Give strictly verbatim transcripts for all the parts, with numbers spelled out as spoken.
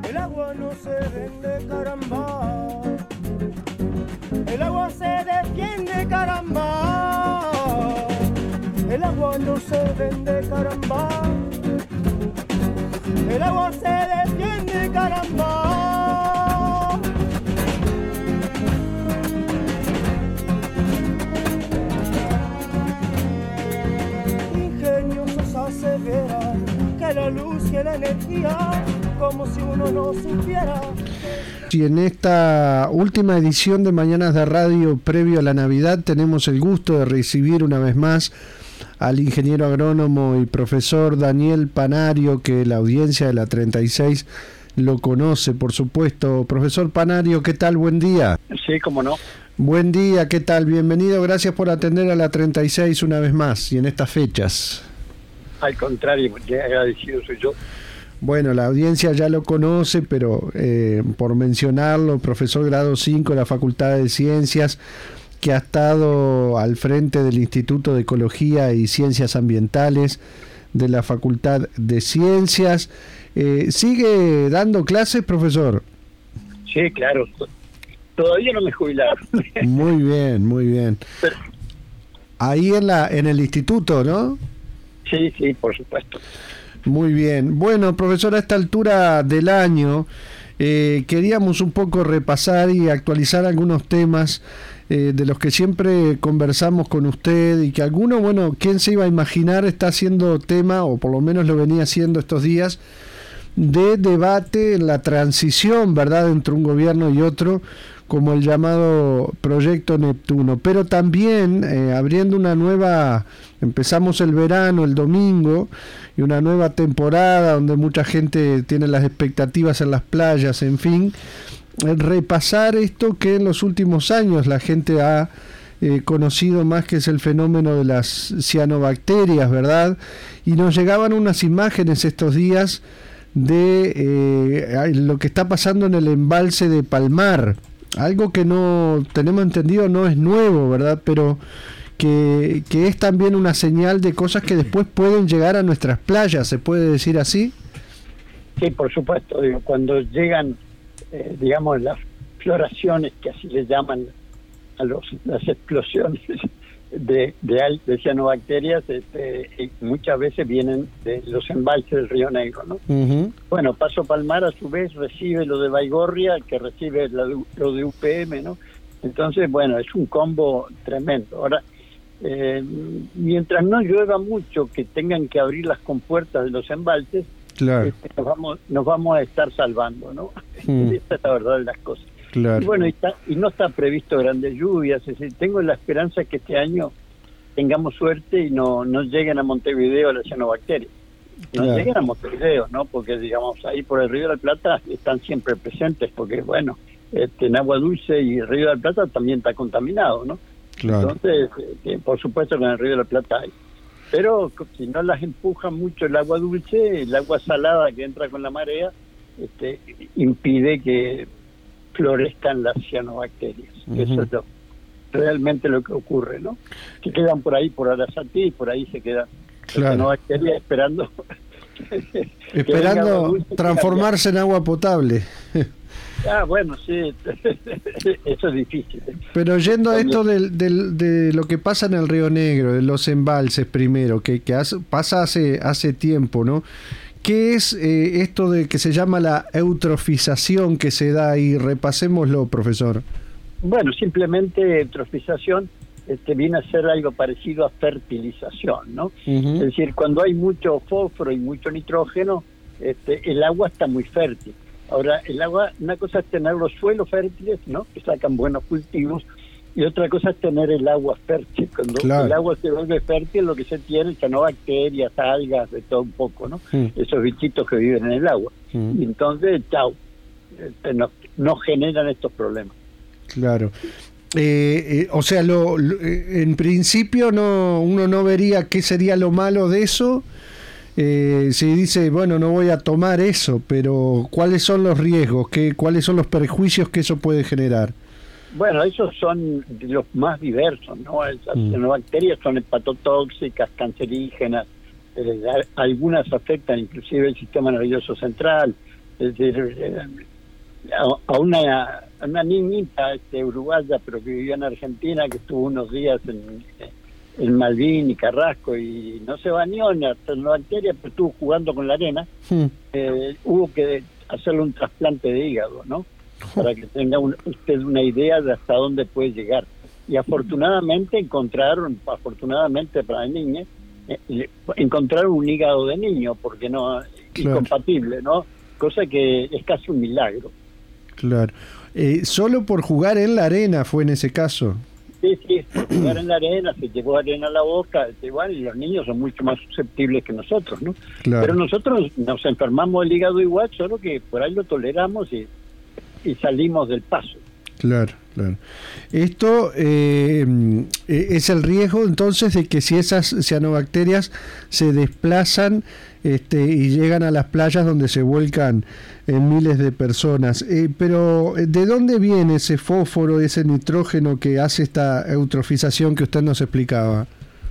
El agua no se vende, caramba. El agua se defiende, caramba. El agua no se vende, caramba. El agua se defiende, caramba. Ingeniosos aseveran que la luz y la energía, como si uno no supiera. Y en esta última edición de Mañanas de Radio previo a la Navidad tenemos el gusto de recibir una vez más al ingeniero agrónomo y profesor Daniel Panario, que la audiencia de la treinta y seis lo conoce, por supuesto. Profesor Panario, ¿qué tal? Buen día. Sí, cómo no. Buen día, ¿qué tal? Bienvenido, gracias por atender a la treinta y seis una vez más y en estas fechas. Al contrario, agradecido soy yo. Bueno, la audiencia ya lo conoce, pero eh, por mencionarlo, profesor grado cinco de la Facultad de Ciencias, que ha estado al frente del Instituto de Ecología y Ciencias Ambientales de la Facultad de Ciencias. Eh, ¿Sigue dando clases, profesor? Sí, claro. Todavía no me jubilaron. Muy bien, muy bien. Pero, ahí en la en el instituto, ¿no? Sí, sí, por supuesto. Muy bien. Bueno, profesor, a esta altura del año eh, queríamos un poco repasar y actualizar algunos temas eh, de los que siempre conversamos con usted y que alguno, bueno, ¿quién se iba a imaginar está haciendo tema, o por lo menos lo venía haciendo estos días, de debate en la transición, ¿verdad?, entre un gobierno y otro, como el llamado Proyecto Neptuno, pero también eh, abriendo una nueva, empezamos el verano el domingo, y una nueva temporada donde mucha gente tiene las expectativas en las playas, en fin, eh, repasar esto que en los últimos años la gente ha eh, conocido más, que es el fenómeno de las cianobacterias, ¿verdad? Y nos llegaban unas imágenes estos días de eh, lo que está pasando en el embalse de Palmar, algo que no tenemos entendido no es nuevo, ¿verdad? Pero que, que es también una señal de cosas que después pueden llegar a nuestras playas, ¿se puede decir así? Sí, por supuesto. Digo, cuando llegan, eh, digamos, las floraciones, que así le llaman a los, las explosiones de, de, de cianobacterias, este, muchas veces vienen de los embalses del Río Negro, ¿no? Uh-huh. Bueno, Paso Palmar a su vez recibe lo de Baigorria, que recibe la, lo de U P M, ¿no? Entonces, bueno, es un combo tremendo. Ahora, eh, mientras no llueva mucho, que tengan que abrir las compuertas de los embalses, claro, este, nos vamos nos vamos a estar salvando, ¿no? Uh-huh. Esta es la verdad de las cosas. Claro. Y bueno, y, está, y no está previsto grandes lluvias, es decir, tengo la esperanza que este año tengamos suerte y no, no lleguen a Montevideo las cianobacterias. No claro. lleguen a Montevideo, ¿no? Porque, digamos, ahí por el Río de la Plata están siempre presentes, porque, bueno, este, en agua dulce y el Río de la Plata también está contaminado, ¿no? Claro. Entonces, eh, por supuesto que en el Río de la Plata hay. Pero si no las empuja mucho el agua dulce, el agua salada que entra con la marea, este, impide que florezcan las cianobacterias. Uh-huh. Eso es lo, realmente lo que ocurre, ¿no? Se quedan por ahí, por Arasatí, y por ahí se quedan claro. las cianobacterias esperando esperando transformarse en agua potable. Ah, bueno, sí, eso es difícil. Pero yendo a esto del, del, de lo que pasa en el Río Negro, de los embalses primero, que, que hace, pasa hace, hace tiempo, ¿no? ¿Qué es eh, esto de que se llama la eutrofización que se da ahí? Repasémoslo, profesor. Bueno, simplemente eutrofización este, viene a ser algo parecido a fertilización, ¿no? Uh-huh. Es decir, cuando hay mucho fósforo y mucho nitrógeno, este, el agua está muy fértil. Ahora, el agua, una cosa es tener los suelos fértiles, ¿no?, que sacan buenos cultivos, y otra cosa es tener el agua fértil. Cuando claro. el agua se vuelve fértil, lo que se tiene son bacterias, algas, de todo un poco, ¿no? Mm. Esos bichitos que viven en el agua. Mm. Y entonces, chau, este, no, no generan estos problemas. Claro. Eh, eh, o sea, lo, lo, en principio no uno no vería qué sería lo malo de eso. Eh, si dice, bueno, no voy a tomar eso, pero ¿cuáles son los riesgos? ¿Qué, ¿Cuáles son los perjuicios que eso puede generar? Bueno, esos son los más diversos, ¿no? Esas mm. bacterias son hepatotóxicas, cancerígenas, eh, algunas afectan inclusive el sistema nervioso central, Es decir, eh, a, a una, a una niñita este, uruguaya, pero que vivía en Argentina, que estuvo unos días en, en Malvin y Carrasco y no se bañó en la bacteria, pero estuvo jugando con la arena, hmm. eh, hubo que hacerle un trasplante de hígado, ¿no? Para que tenga un, usted una idea de hasta dónde puede llegar. Y afortunadamente encontraron, afortunadamente para la niña, eh, encontraron un hígado de niño, porque no, claro. Incompatible, ¿no? Cosa que es casi un milagro. Claro. Eh, solo por jugar en la arena fue en ese caso. Sí, sí, por jugar en la arena, se llevó arena a la boca, igual, y los niños son mucho más susceptibles que nosotros, ¿no? Claro. Pero nosotros nos enfermamos del hígado igual, solo que por ahí lo toleramos y, y salimos del paso. Claro, claro. Esto eh, es el riesgo entonces de que si esas cianobacterias se desplazan este, y llegan a las playas donde se vuelcan eh, miles de personas. Eh, pero ¿de dónde viene ese fósforo, ese nitrógeno que hace esta eutrofización que usted nos explicaba?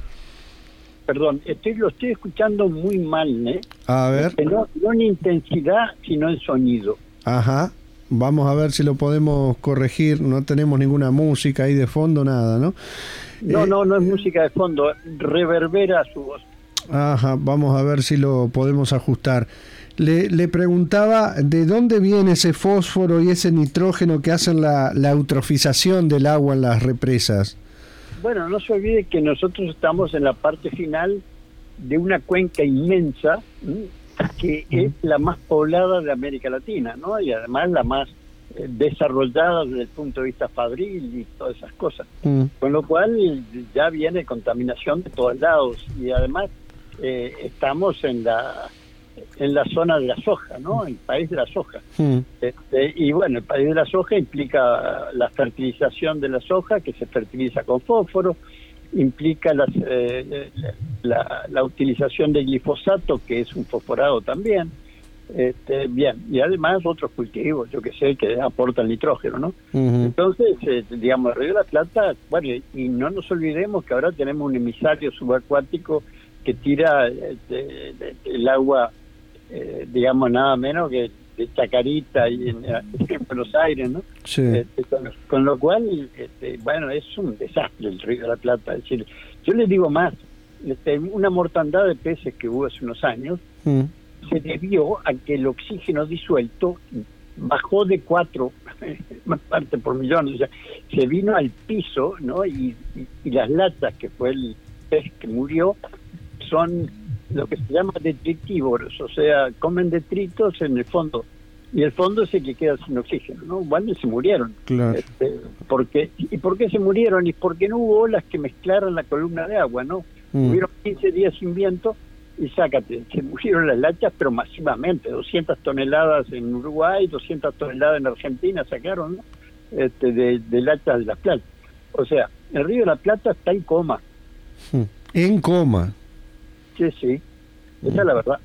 Perdón, estoy, lo estoy escuchando muy mal, ¿eh? A ver. Este, no, no en intensidad, sino en sonido. Ajá. Vamos a ver si lo podemos corregir. No tenemos ninguna música ahí de fondo, nada, ¿no? No, eh, no, no es música de fondo, reverbera su voz. Ajá, vamos a ver si lo podemos ajustar. Le, le preguntaba de dónde viene ese fósforo y ese nitrógeno que hacen la, la eutrofización del agua en las represas. Bueno, no se olvide que nosotros estamos en la parte final de una cuenca inmensa, ¿sí?, que mm. es la más poblada de América Latina, ¿no? Y además la más eh, desarrollada desde el punto de vista fabril y todas esas cosas. Mm. Con lo cual ya viene contaminación de todos lados y además eh, estamos en la en la zona de la soja, ¿no? El país de la soja. Mm. Este, y bueno, el país de la soja implica la fertilización de la soja, que se fertiliza con fósforo, implica las, eh, la, la utilización de glifosato, que es un fosforado también, este, bien, y además otros cultivos, yo que sé, que aportan nitrógeno, ¿no? Uh-huh. Entonces, eh, digamos, el Río de la Plata, bueno, y no nos olvidemos que ahora tenemos un emisario subacuático que tira eh, de, de, el agua, eh, digamos, nada menos que de Chacarita y en, en Buenos Aires, ¿no? Sí. Este, con, con lo cual, este, bueno, es un desastre el Río de la Plata. Es decir, yo les digo más, este, una mortandad de peces que hubo hace unos años mm. se debió a que el oxígeno disuelto bajó de cuatro partes por millón, o sea, se vino al piso, ¿no? Y, y, y las latas, que fue el pez que murió, son lo que se llama detritívoros, o sea, comen detritos en el fondo, y el fondo es el que queda sin oxígeno, ¿no? Bueno, se murieron. Claro. Este, porque, ¿y por qué se murieron? Y porque no hubo olas que mezclaran la columna de agua, ¿no? Mm. Hubieron quince días sin viento, y sácate, se murieron las latas, pero masivamente, doscientas toneladas en Uruguay, doscientas toneladas en Argentina sacaron, ¿no? Este, de, de latas de las playas. O sea, el Río de la Plata está en coma. En coma. Sí, sí, esa es la verdad.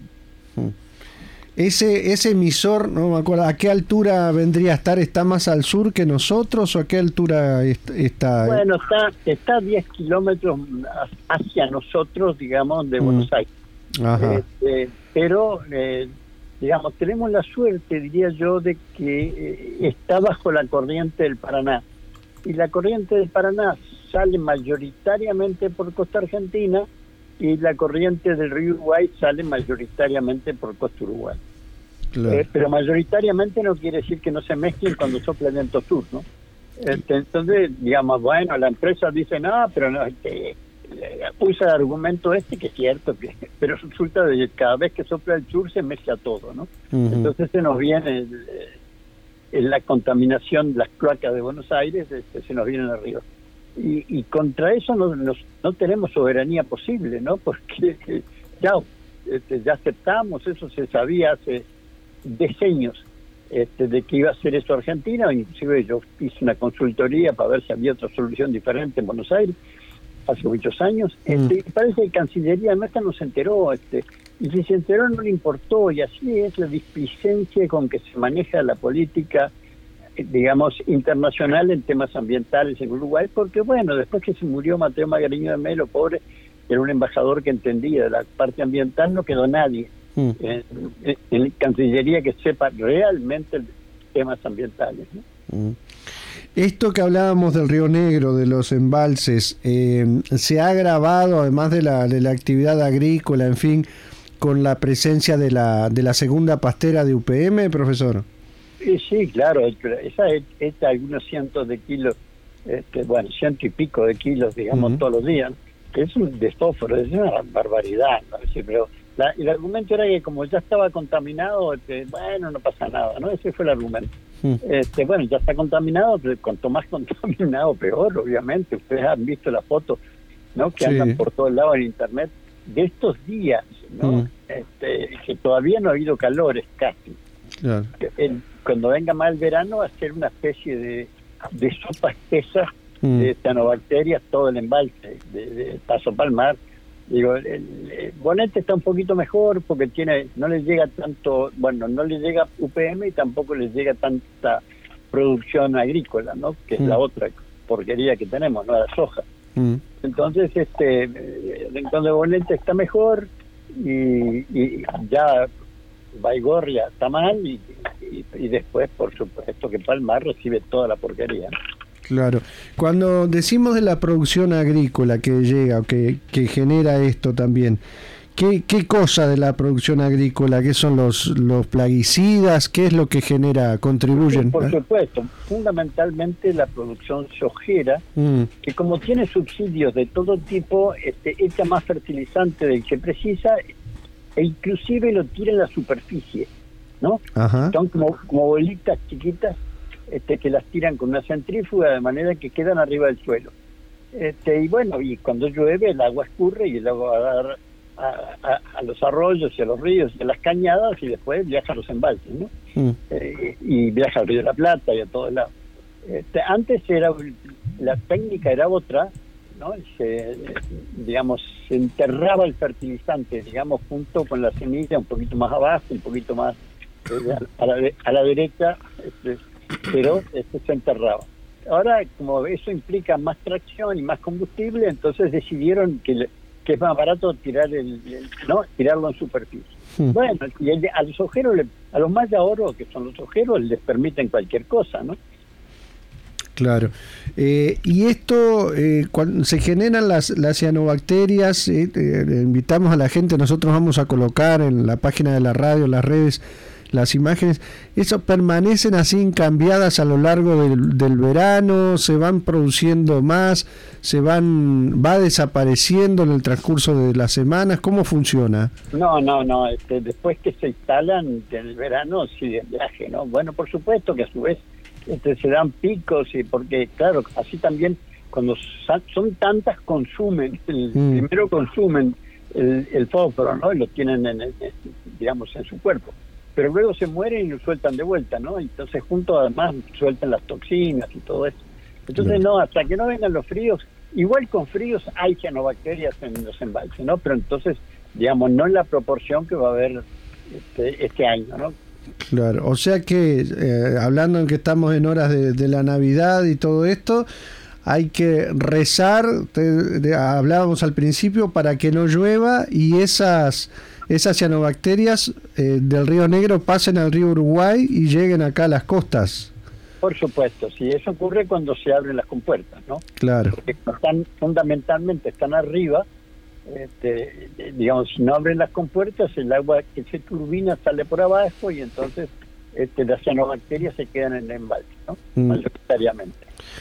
Ese ese emisor, no me acuerdo, ¿a qué altura vendría a estar? ¿Está más al sur que nosotros o a qué altura está? Bueno, está está a diez kilómetros hacia nosotros, digamos, de mm. Buenos Aires. Ajá. Este, pero, eh, digamos, tenemos la suerte, diría yo, de que eh, está bajo la corriente del Paraná. Y la corriente del Paraná sale mayoritariamente por costa argentina, y la corriente del río Uruguay sale mayoritariamente por costa uruguay. Claro. Eh, pero mayoritariamente no quiere decir que no se mezclen cuando sopla el viento sur, ¿no? Este, entonces, digamos, bueno, la empresa dice, no, pero no, este, eh, usa el argumento este, que es cierto, que, pero resulta que cada vez que sopla el sur se mezcla todo, ¿no? Uh-huh. Entonces se nos viene el, el, la contaminación de las cloacas de Buenos Aires, este, se nos viene arriba. Y, y contra eso no, no, no tenemos soberanía posible, ¿no? Porque ya, este, ya aceptamos, eso se sabía hace decenios, este, de que iba a hacer eso Argentina. Inclusive yo hice una consultoría para ver si había otra solución diferente en Buenos Aires hace muchos años. Este, mm. Parece que Cancillería nuestra no se enteró, este, y si se enteró no le importó, y así es la displicencia con que se maneja la política, digamos, internacional en temas ambientales en Uruguay, porque bueno, después que se murió Mateo Magariño de Melo, pobre, era un embajador que entendía de la parte ambiental, no quedó nadie. mm. en, en, en Cancillería que sepa realmente temas ambientales, ¿no? Mm. Esto que hablábamos del Río Negro, de los embalses, eh, ¿se ha agravado, además de la, de la actividad agrícola, en fin, con la presencia de la, de la segunda pastera de U P M, profesor? Sí, sí, claro, esa es, es algunos cientos de kilos, este, bueno, ciento y pico de kilos, digamos, uh-huh. todos los días, que es un destóforo, es una barbaridad, ¿no? Sí, pero la, el argumento era que como ya estaba contaminado, este, bueno, no pasa nada, ¿no? Ese fue el argumento. Uh-huh. Este, bueno, ya está contaminado, pero cuanto más contaminado, peor, obviamente. Ustedes han visto las fotos, ¿no? Que sí. andan por todos lados en internet de estos días, ¿no? Uh-huh. Este, que todavía no ha habido calores casi. Claro. El, cuando venga más el verano va a ser una especie de, de sopa espesa mm. de cianobacterias, todo el embalse de, de Paso Palmar. Digo, el, el Bonete está un poquito mejor porque tiene no le llega tanto, bueno, no le llega U P M y tampoco le llega tanta producción agrícola, ¿no? Que es mm. la otra porquería que tenemos, ¿no? La soja. Mm. Entonces, este, el rincón de Bonete está mejor y, y ya Baigorria está mal y, y, y después, por supuesto, que Palmar recibe toda la porquería. Claro. Cuando decimos de la producción agrícola que llega o que, que genera esto también, ¿qué, ¿qué cosa de la producción agrícola? ¿Qué son los, los plaguicidas? ¿Qué es lo que genera, contribuyen? Sí, por supuesto, fundamentalmente la producción sojera, mm. que como tiene subsidios de todo tipo, este, echa más fertilizante del que precisa e inclusive lo tira en la superficie, ¿no? Ajá. Son como, como bolitas chiquitas este, que las tiran con una centrífuga de manera que quedan arriba del suelo. Este, y bueno, y cuando llueve el agua escurre y el agua va a dar a, a, a los arroyos y a los ríos y a las cañadas y después viaja a los embalses, ¿no? Mm. Eh, y viaja al Río de la Plata y a todos lados. Este, antes era la técnica era otra, ¿no? Se, digamos, se enterraba el fertilizante, digamos, junto con la semilla, un poquito más abajo, un poquito más eh, a, la, a la derecha, este, pero este se enterraba. Ahora, como eso implica más tracción y más combustible, entonces decidieron que, que es más barato tirar el, el no tirarlo en superficie. Sí. Bueno, y el, a los ojeros, a los más de oro, que son los ojeros, les permiten cualquier cosa, ¿no? Claro. Eh, y esto, eh, cuando se generan las, las cianobacterias, eh, eh, invitamos a la gente, nosotros vamos a colocar en la página de la radio, en las redes, las imágenes, ¿eso permanecen así incambiadas a lo largo del, del verano? ¿Se van produciendo más? ¿Se van va desapareciendo en el transcurso de las semanas? ¿Cómo funciona? No, no, no. Este, después que se instalan en el verano, sí, de viaje, ¿no? Bueno, por supuesto que a su vez este, se dan picos, y porque, claro, así también, cuando son tantas, consumen, el, mm. primero consumen el, el fósforo, ¿no? Y lo tienen, en el, digamos, en su cuerpo. Pero luego se mueren y lo sueltan de vuelta, ¿no? Entonces junto además sueltan las toxinas y todo eso. Entonces no, hasta que no vengan los fríos, igual con fríos hay cianobacterias en los embalses, ¿no? Pero entonces, digamos, no en la proporción que va a haber este, este año, ¿no? Claro, o sea que, eh, hablando en que estamos en horas de, de la Navidad y todo esto, hay que rezar, te, de, hablábamos al principio, para que no llueva y esas... esas cianobacterias eh, del Río Negro pasen al río Uruguay y lleguen acá a las costas. Por supuesto, sí, eso ocurre cuando se abren las compuertas, ¿no? Claro. Porque están, fundamentalmente están arriba, este, digamos, si no abren las compuertas, el agua que se turbina sale por abajo y entonces este, las cianobacterias se quedan en el embalse, ¿no? Mm. Mayoritariamente.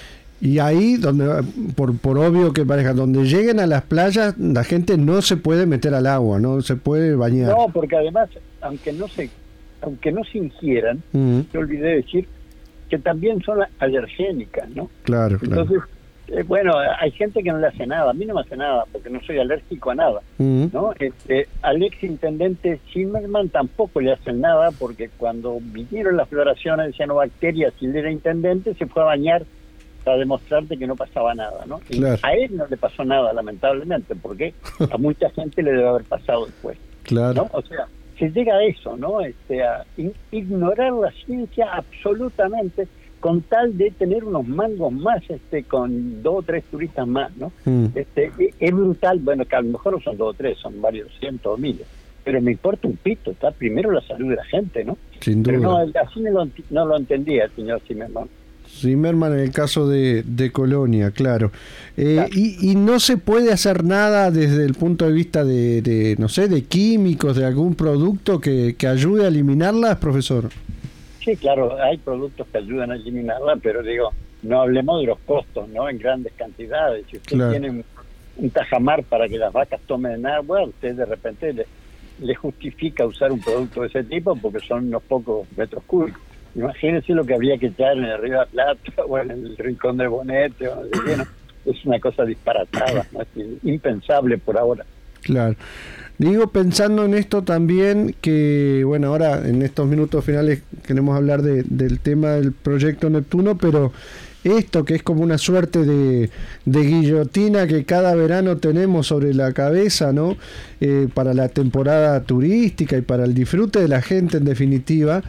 Y ahí, donde por por obvio que parezca, donde lleguen a las playas, la gente no se puede meter al agua, no se puede bañar. No, porque además, aunque no se aunque no se ingieran, uh-huh. yo olvidé decir que también son alergénicas, ¿no? Claro, claro. Entonces, eh, bueno, hay gente que no le hace nada, a mí no me hace nada, porque no soy alérgico a nada, uh-huh. ¿no? Este, al ex intendente Zimmerman tampoco le hacen nada, porque cuando vinieron las floraciones de cianobacterias y él era intendente, se fue a bañar para demostrarte que no pasaba nada, ¿no? Y claro. A él no le pasó nada, lamentablemente, porque a mucha gente le debe haber pasado después. Claro. ¿No? O sea, se llega a eso, ¿no? Este, a in- ignorar la ciencia absolutamente con tal de tener unos mangos más, este, con dos o tres turistas más, ¿no? Mm. Este, es brutal, bueno, que a lo mejor no son dos o tres, son varios cientos o miles. pero me importa un pito, está primero la salud de la gente, ¿no? Sin duda. Pero no, así no lo, no lo entendía el señor Zimmerman. Zimmerman en el caso de, de Colonia, claro. Eh, claro. Y, y no se puede hacer nada desde el punto de vista de, de no sé, de químicos, de algún producto que, que ayude a eliminarlas, profesor. Sí, claro, hay productos que ayudan a eliminarla, pero digo, no hablemos de los costos, ¿no? En grandes cantidades. Si usted Claro. tiene un, un tajamar para que las vacas tomen agua, usted de repente le, le justifica usar un producto de ese tipo porque son unos pocos metros cúbicos. Imagínense lo que habría que echar en el Río de la Plata o en el Rincón del Bonete, o no sé qué, ¿no? Es una cosa disparatada, ¿no? Es impensable por ahora. Claro. Digo, pensando en esto también, que bueno, ahora en estos minutos finales queremos hablar de, del tema del proyecto Neptuno, pero esto que es como una suerte de, de guillotina que cada verano tenemos sobre la cabeza, ¿no? Eh, para la temporada turística y para el disfrute de la gente en definitiva.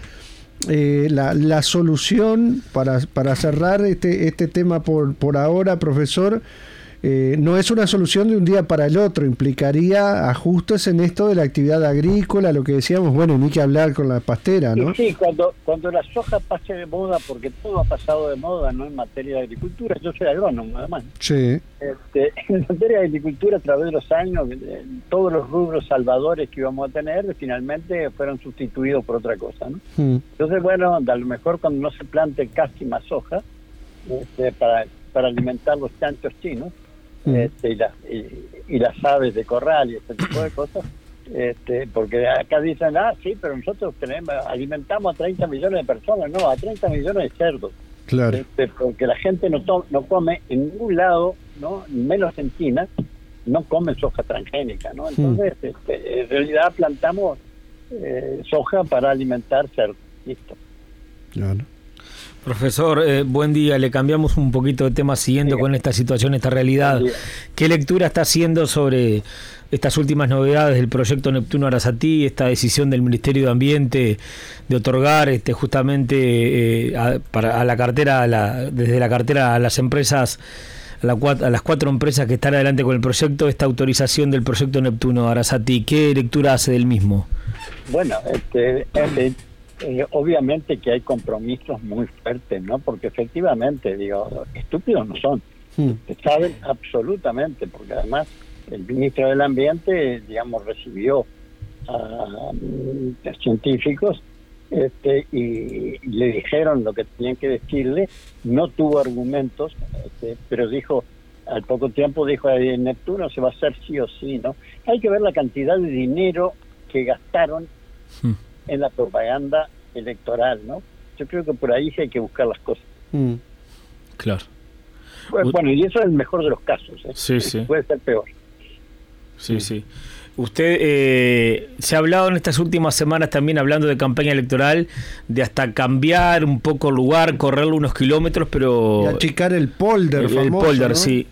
Eh, la, la solución para, para cerrar este, este tema por, por ahora, profesor, eh, no es una solución de un día para el otro, implicaría ajustes en esto de la actividad agrícola, lo que decíamos, bueno, ni que hablar con la pastera, ¿no? Sí, cuando, cuando la soja pase de moda, porque todo ha pasado de moda, ¿no? En materia de agricultura, yo soy agrónomo además. Sí. Este, en materia de agricultura, a través de los años, eh, todos los rubros salvadores que íbamos a tener, finalmente fueron sustituidos por otra cosa, ¿no? Mm. Entonces, bueno, a lo mejor cuando no se plante casi más soja, este, para, para alimentar los chanchos chinos, Mm. este, y, la, y, y las aves de corral y este tipo de cosas, este, porque acá dicen, ah, sí, pero nosotros tenemos, alimentamos a treinta millones de personas, no, a treinta millones de cerdos. Claro. Este, porque la gente no, to- no come en ningún lado, no, menos en China, no comen soja transgénica, ¿no? Entonces, mm. este, en realidad plantamos eh, soja para alimentar cerdos. Listo. Claro. Profesor, eh, buen día. Le cambiamos un poquito de tema siguiendo sí. con esta situación, esta realidad. ¿Qué lectura está haciendo sobre estas últimas novedades del proyecto Neptuno Arasatí, esta decisión del Ministerio de Ambiente de otorgar este justamente eh, a, para, a la cartera, a la, desde la cartera a las empresas, a, la, a las cuatro empresas que están adelante con el proyecto, esta autorización del proyecto Neptuno Arasatí? ¿Qué lectura hace del mismo? Bueno, este... este Eh, obviamente que hay compromisos muy fuertes, ¿no? Porque efectivamente, digo, estúpidos no son. Hmm. Saben absolutamente, porque además el ministro del Ambiente, digamos, recibió a, a científicos este, y, y le dijeron lo que tenían que decirle, no tuvo argumentos, este, pero dijo, al poco tiempo dijo, en Neptuno se va a hacer sí o sí, ¿no? Hay que ver la cantidad de dinero que gastaron hmm. en la propaganda electoral, ¿no? Yo creo que por ahí sí hay que buscar las cosas. Mm. Claro. Bueno, bueno, y eso es el mejor de los casos, ¿eh? Sí, sí. Puede ser peor. Sí, sí. Usted eh, se ha hablado en estas últimas semanas también, hablando de campaña electoral, de hasta cambiar un poco el lugar, correrlo unos kilómetros, pero... Y achicar el polder, el, famoso, el polder, ¿no? sí.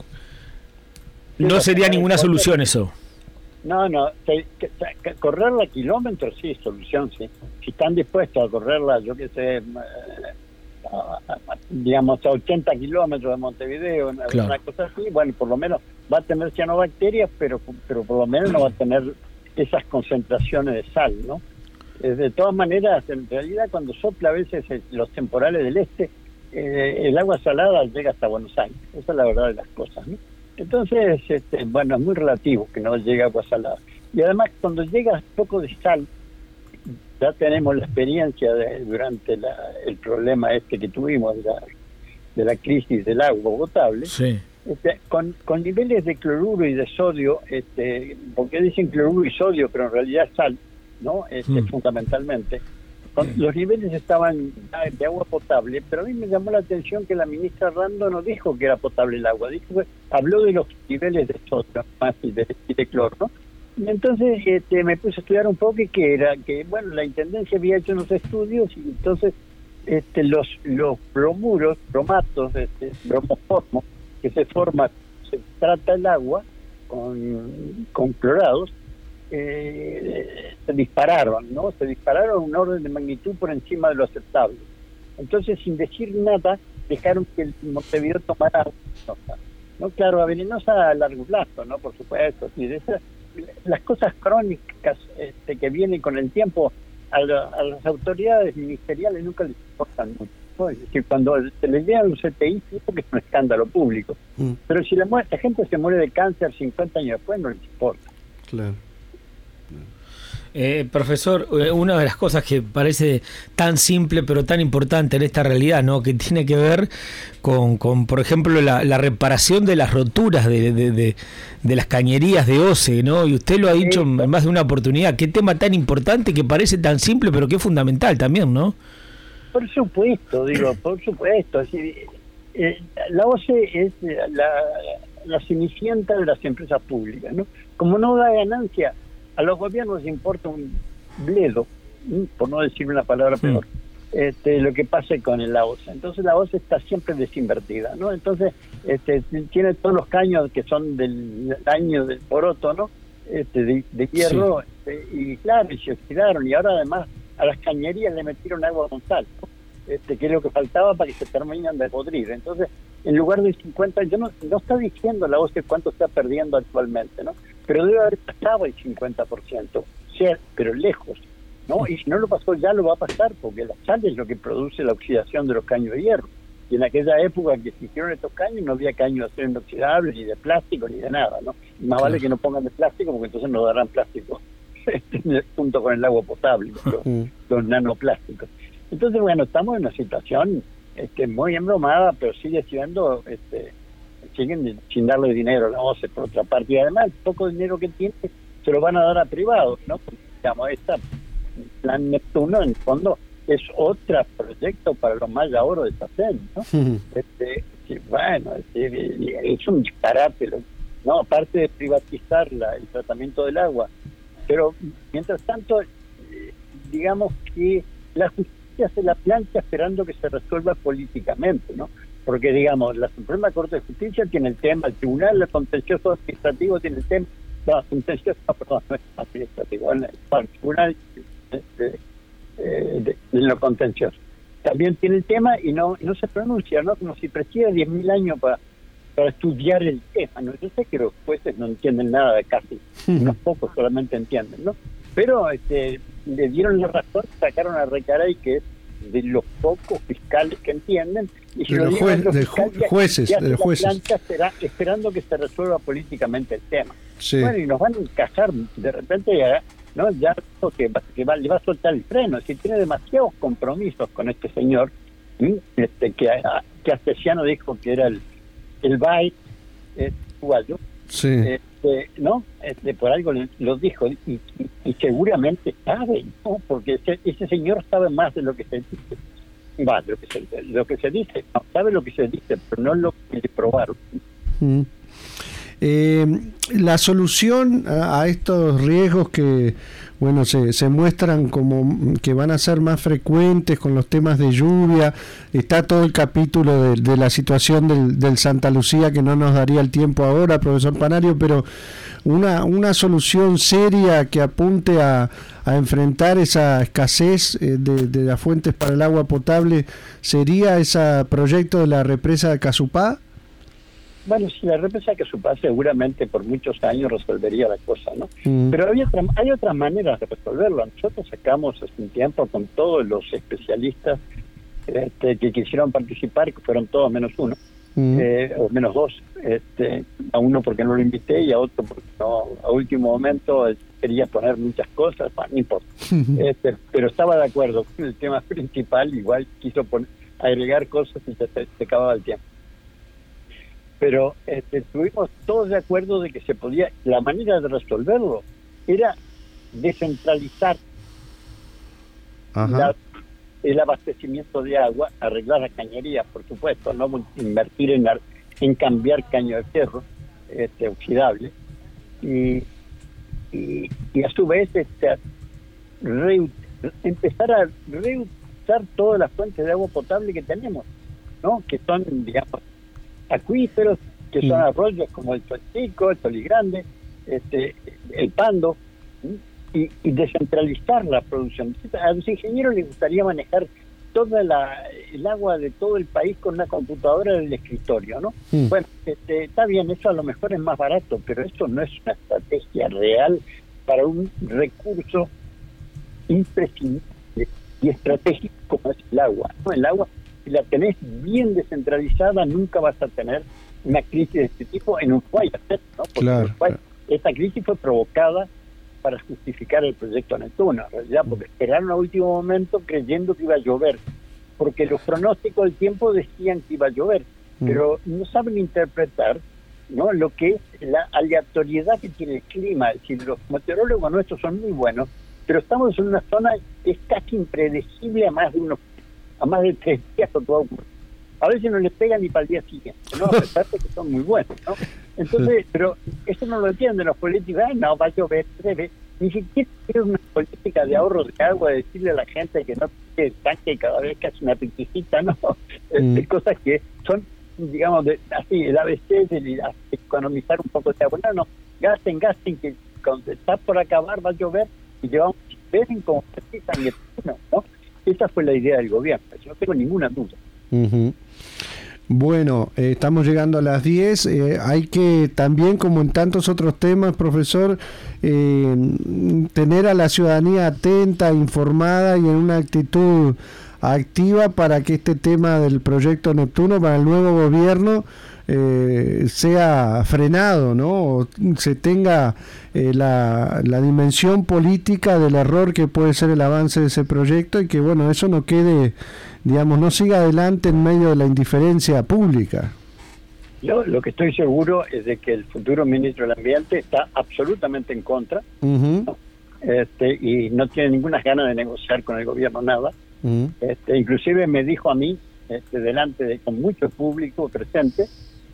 No sería ninguna solución eso. No, no, que, que, que correrla kilómetros sí, solución, sí. Si están dispuestos a correrla, yo qué sé, eh, a, a, digamos a ochenta kilómetros de Montevideo, una, claro. una cosa así, bueno, por lo menos va a tener cianobacterias, pero pero por lo menos no va a tener esas concentraciones de sal, ¿no? Eh, de todas maneras, en realidad cuando sopla a veces el, los temporales del este, eh, el agua salada llega hasta Buenos Aires, esa es la verdad de las cosas, ¿no? Entonces, este, bueno, es muy relativo que no llegue agua salada. Y además, cuando llega poco de sal, ya tenemos la experiencia de, durante la, el problema este que tuvimos de la, de la crisis del agua potable, sí. este, con, con niveles de cloruro y de sodio, este, porque dicen cloruro y sodio, pero en realidad sal, ¿no? Este, mm. Fundamentalmente. Con, los niveles estaban de agua potable, pero a mí me llamó la atención que la ministra Rando no dijo que era potable el agua, dijo que habló de los niveles de sodio más y de, y de cloro, ¿no? Y entonces este, me puse a estudiar un poco y que era que, bueno, la Intendencia había hecho unos estudios y entonces este, los los bromuros, bromatos, este, bromoformos, que se forman, se trata el agua con, con clorados, Eh, se dispararon, ¿no? Se dispararon un orden de magnitud por encima de lo aceptable. Entonces, sin decir nada, dejaron que el Montevideo tomara venenosa, ¿no? Claro, a venenosa a largo plazo, ¿no? Por supuesto, sí, de esa, las cosas crónicas este, que vienen con el tiempo a, la, a las autoridades ministeriales nunca les importan mucho, ¿no? Es decir, cuando se les llega a un C T I, es porque es un escándalo público. Mm. Pero si la, la gente se muere de cáncer cincuenta años después, no les importa. Claro. Eh, profesor, una de las cosas que parece tan simple pero tan importante en esta realidad, ¿no?, que tiene que ver con, con por ejemplo, la, la reparación de las roturas de, de, de, de las cañerías de O C E, ¿no? Y usted lo ha dicho en más de una oportunidad. Qué tema tan importante que parece tan simple pero que es fundamental también, ¿no? Por supuesto, digo, por supuesto. Es decir, eh, la O C E es la, la cenicienta de las empresas públicas, ¿no? Como no da ganancia, a los gobiernos les importa un bledo, por no decir una palabra peor, sí. este, lo que pase con la O C E. Entonces la O C E está siempre desinvertida, ¿no? Entonces este, tiene todos los caños que son del año del poroto, ¿no? Este, de, de hierro, sí. este, y claro, y se oxidaron, y ahora además a las cañerías le metieron agua con sal, ¿no? Este, que es lo que faltaba para que se terminen de podrir. Entonces, en lugar de cincuenta, yo no, no está diciendo la O C E cuánto está perdiendo actualmente, ¿no? Pero debe haber pasado el cincuenta por ciento, ser, pero lejos, ¿no? Y si no lo pasó, ya lo va a pasar, porque la sal es lo que produce la oxidación de los caños de hierro. Y en aquella época que se hicieron estos caños, no había caños de acero inoxidable, ni de plástico, ni de nada, ¿no? Y más vale que no pongan de plástico, porque entonces no darán plástico junto con el agua potable, los, los nanoplásticos. Entonces, bueno, estamos en una situación este, muy embromada, pero sigue siendo, este, siguen sin darle dinero a la O C E por otra parte. Y además, el poco dinero que tiene se lo van a dar a privados, ¿no? Digamos, esta plan Neptuno, en el fondo, es otro proyecto para los Maya Oro de Tacén, ¿no? Uh-huh. Este, bueno, es, es un disparate, ¿no? Aparte de privatizar la, el tratamiento del agua. Pero, mientras tanto, digamos que la justicia se la plancha esperando que se resuelva políticamente, ¿no? Porque, digamos, la Suprema Corte de Justicia tiene el tema, el Tribunal Contencioso Administrativo tiene el tema, no, contencioso, no, perdón, no es administrativo, el, el Tribunal de, de, de, de, de lo contencioso también tiene el tema y no no se pronuncia, ¿no? Como si preciera diez mil años para para estudiar el tema, ¿no? Yo sé que los jueces no entienden nada de casi, unos pocos solamente entienden, ¿no? Pero este, le dieron la razón, sacaron a Recaray, que es de los pocos fiscales que entienden, y se de lo los, juez, los de ju- jueces, que de los jueces. Espera, esperando que se resuelva políticamente el tema. Sí. Bueno, y nos van a encajar de repente, ¿no? Ya que, va, que va, le va a soltar el freno, si tiene demasiados compromisos con este señor, este, que, que Astesiano dijo que era el el B A E es uruguayo, sí. este, ¿no? Este, por algo lo dijo, y, y, y seguramente sabe, ¿no? Porque ese, ese señor sabe más de lo que se dice. Va, lo que se, lo que se dice, no, sabe lo que se dice, pero no lo que probaron. Mm. Eh, la solución a, a estos riesgos que bueno se, se muestran como que van a ser más frecuentes con los temas de lluvia, está todo el capítulo de, de la situación del, del Santa Lucía que no nos daría el tiempo ahora, profesor Panario, pero una, una solución seria que apunte a, a enfrentar esa escasez eh, de, de las fuentes para el agua potable sería ese proyecto de la represa de Casupá. Bueno, si la represa que Casupá seguramente por muchos años resolvería la cosa, ¿no? Mm. Pero hay, otra, hay otras maneras de resolverlo. Nosotros sacamos hace un tiempo con todos los especialistas este, que quisieron participar, que fueron todos menos uno, mm. eh, o menos dos, este, a uno porque no lo invité y a otro porque no, a último momento quería poner muchas cosas, bueno, no importa. este, pero estaba de acuerdo con el tema principal, igual quiso poner, agregar cosas y se, se acababa el tiempo. Pero este, estuvimos todos de acuerdo de que se podía, la manera de resolverlo era descentralizar la, el abastecimiento de agua, arreglar la cañería, por supuesto, no invertir en, en cambiar caño de fierro este, oxidable, y, y, y a su vez este, re, empezar a reusar todas las fuentes de agua potable que tenemos, ¿no? Que son, digamos, acuíferos, que son mm. arroyos como el Tolchico, el Toligrande, este, el Pando, y, y descentralizar la producción. A los ingenieros les gustaría manejar toda la el agua de todo el país con una computadora del escritorio, ¿no? Mm. Bueno, este, está bien, eso a lo mejor es más barato, pero eso no es una estrategia real para un recurso imprescindible y estratégico como es el agua, ¿no? El agua, si la tenés bien descentralizada, nunca vas a tener una crisis de este tipo en Uruguay, ¿no? Porque claro, Uruguay, claro. Esta crisis fue provocada para justificar el proyecto Neptuno, en realidad, porque esperaron a último momento creyendo que iba a llover, porque los pronósticos del tiempo decían que iba a llover, mm. pero no saben interpretar, ¿no?, lo que es la aleatoriedad que tiene el clima. Es decir, los meteorólogos nuestros son muy buenos, pero estamos en una zona que es casi impredecible a más de unos, a más de tres días o todo. A veces no les pegan ni para el día siguiente, ¿no? A pesar de que son muy buenos, ¿no? Entonces, pero eso no lo entienden los políticos. Ah, no, va a llover tres veces. Ni siquiera tiene una política de ahorro de agua, decirle a la gente que no tiene el tanque cada vez que hace una piquicita, ¿no? Mm. Es cosas que son, digamos, de, así, el A B C de, de economizar un poco de agua. No, no, gasten, gasten, que cuando está por acabar va a llover y llevamos, ven como precisan, ¿no? Esa fue la idea del gobierno, yo no tengo ninguna duda. Uh-huh. Bueno, eh, estamos llegando a las diez. Eh, hay que también, como en tantos otros temas, profesor, eh, tener a la ciudadanía atenta, informada y en una actitud activa para que este tema del proyecto Neptuno para el nuevo gobierno eh, sea frenado, ¿no? O se tenga eh, la, la dimensión política del error que puede ser el avance de ese proyecto y que, bueno, eso no quede, digamos, no siga adelante en medio de la indiferencia pública. Yo lo que estoy seguro es de que el futuro ministro del Ambiente está absolutamente en contra, uh-huh. ¿no? este, y no tiene ninguna ganas de negociar con el gobierno nada. Uh-huh. Este, inclusive me dijo a mí, este, delante de con mucho público presente,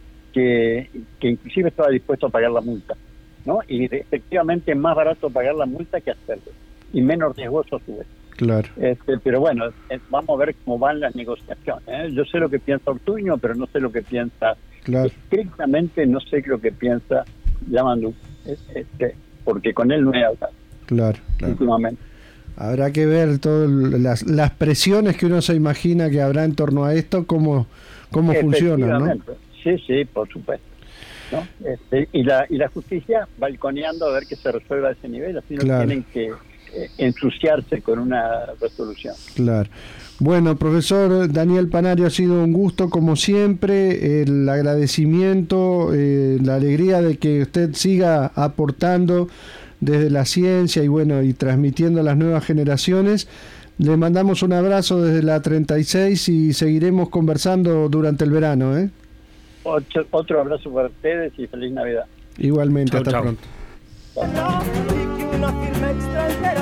que, que inclusive estaba dispuesto a pagar la multa, ¿no? Y efectivamente es más barato pagar la multa que hacerlo, y menos riesgoso a su vez. Claro. Este, pero bueno, eh, vamos a ver cómo van las negociaciones, ¿eh? Yo sé lo que piensa Ortuño, pero no sé lo que piensa, claro. estrictamente no sé lo que piensa Yamandu, este, porque con él no he hablado. Claro, claro. Últimamente. Habrá que ver todas las, las presiones que uno se imagina que habrá en torno a esto, cómo, cómo funcionan, ¿no? Sí, sí, por supuesto, ¿no? Este, y la y la justicia balconeando a ver que se resuelva a ese nivel, así no claro. tienen que eh, ensuciarse con una resolución. Claro. Bueno, profesor Daniel Panario, ha sido un gusto como siempre, el agradecimiento, eh, la alegría de que usted siga aportando desde la ciencia y bueno, y transmitiendo a las nuevas generaciones. Le mandamos un abrazo desde la treinta y seis y seguiremos conversando durante el verano, ¿eh? Otro, otro abrazo para ustedes y feliz Navidad. Igualmente, chau, hasta chau. pronto. No, y que una firma extranjera